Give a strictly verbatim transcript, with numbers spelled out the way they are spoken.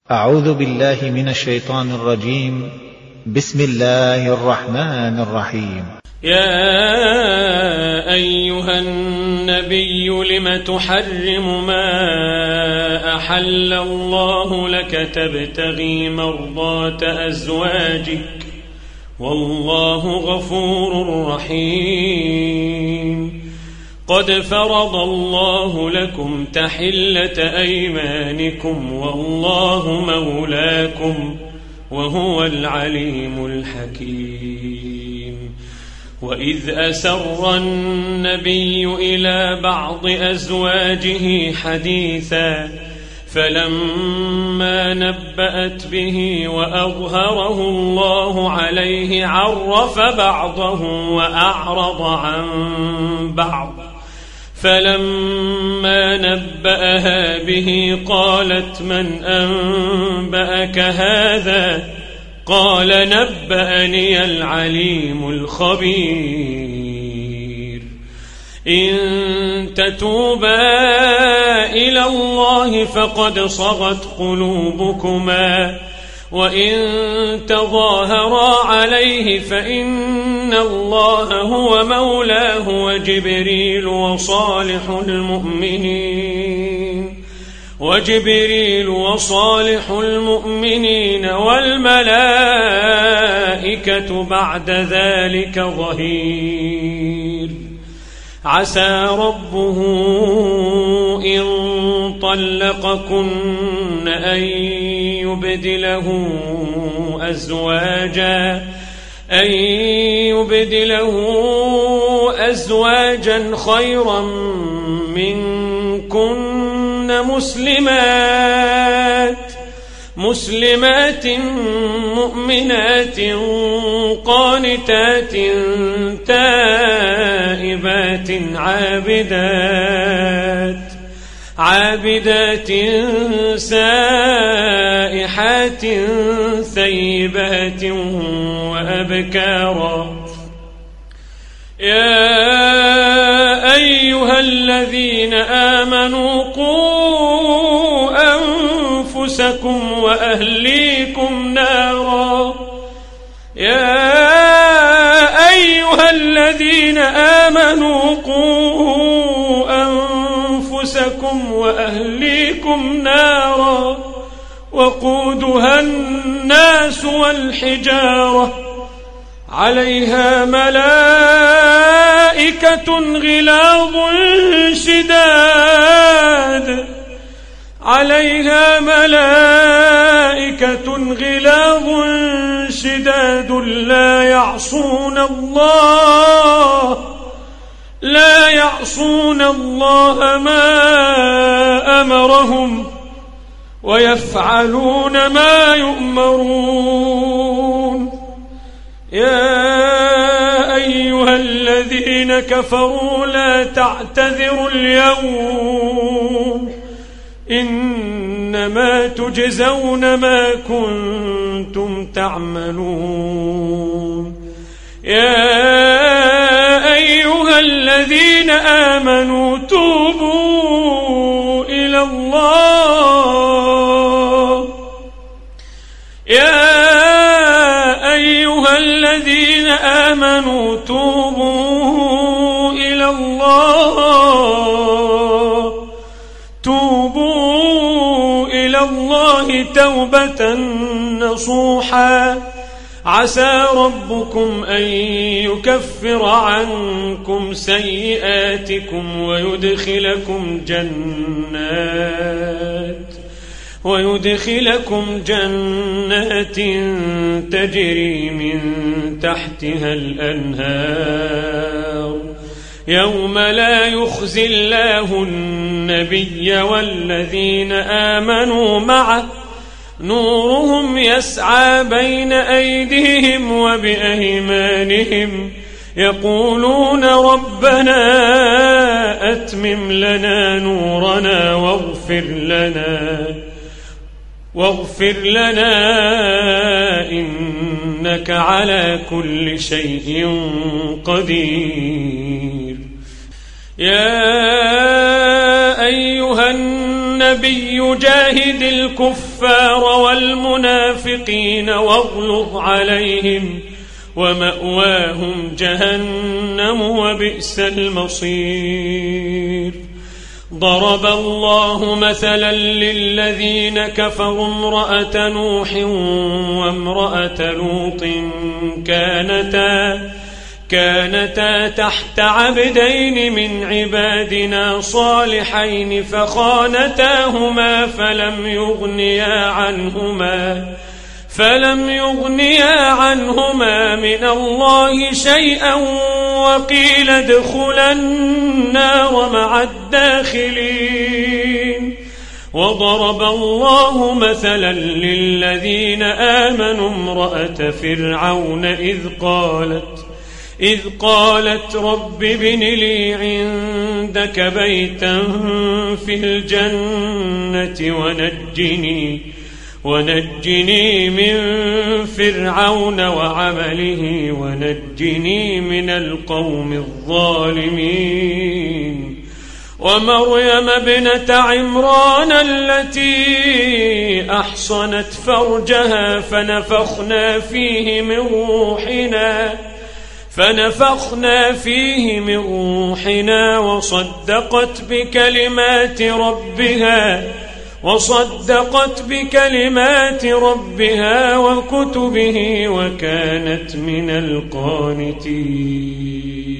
أعوذ بالله من الشيطان الرجيم. بسم الله الرحمن الرحيم. يا أيها النبي لم تحرم ما أحل الله لك تبتغي مرضات أزواجك والله غفور رحيم. قد فرض الله لكم تحلة أيمانكم والله مولاكم وهو العليم الحكيم. وإذ أسر النبي إلى بعض أزواجه حديثا فلما نبأت به وأظهره الله عليه عرف بعضه وأعرض عن بعض. فلما نبأها به قالت من أنبأك هذا؟ قال نبأني العليم الخبير. إن تتوبا إلى الله فقد صغت قلوبكما وإن تظاهرا عليه فإن الله هو مولاه وجبريل وصالح المؤمنين وجبريل وصالح المؤمنين والملائكة بعد ذلك ظهير. عسى ربه إن طلقكن أن يبدله أزواجا أن يبدله أزواجا خيرا منكن مسلمات مسلمات مؤمنات قانتات تائبات عابدات عابدات سائحات ثيبات وأبكارا. يا أيها الذين آمنوا قوا أنفسكم وأهليكم نارا يا أيها الذين آمنوا قوا أنفسكم وأهليكم نارا وقودها الناس والحجارة عليها ملائكة غلاظ شداد عليها ملائكة غلاظ شداد لا يعصون الله لا يعصون الله ما أمرهم ويفعلون ما يؤمرون. يا أيها الذين كفروا لا تعتذروا اليوم إنما تجزون ما كنتم تعملون. يا أيها الذين آمنوا توبوا إلى الله يا أيها الذين آمنوا توبوا إلى الله توبوا إلى الله توبة نصوحا. عسى ربكم أن يكفر عنكم سيئاتكم ويدخلكم جنات ويدخلكم جنات تجري من تحتها الأنهار يوم لا يخزي الله النبي والذين آمنوا معه نورهم يسعى بين أيديهم وبأيمانهم يقولون ربنا أتمم لنا نورنا واغفر لنا واغفر لنا إنك على كل شيء قدير. يا أيها النبي جاهد الكفار الكفار والمنافقين واغلظ عليهم ومأواهم جهنم وبئس المصير. ضرب الله مثلا للذين كفروا امرأة نوح وامرأة لوط كانتا كانتا تحت عبدين من عبادنا صالحين فخانتاهما فلم يغنيا عنهما فلم يغنيا عنهما من الله شيئا وقيل ادخلا النار مع الداخلين. وضرب الله مثلا للذين آمنوا امرأة فرعون إذ قالت إذ قالت رب ابن لي عندك بيتا في الجنة ونجني ونجني من فرعون وعمله ونجني من القوم الظالمين. ومريم ابنة عمران التي أحصنت فرجها فنفخنا فيه من روحنا فنفخنا فيه من روحنا وصدقت بكلمات ربها وصدقت بكلمات ربها وكتبه وكانت من القانتين.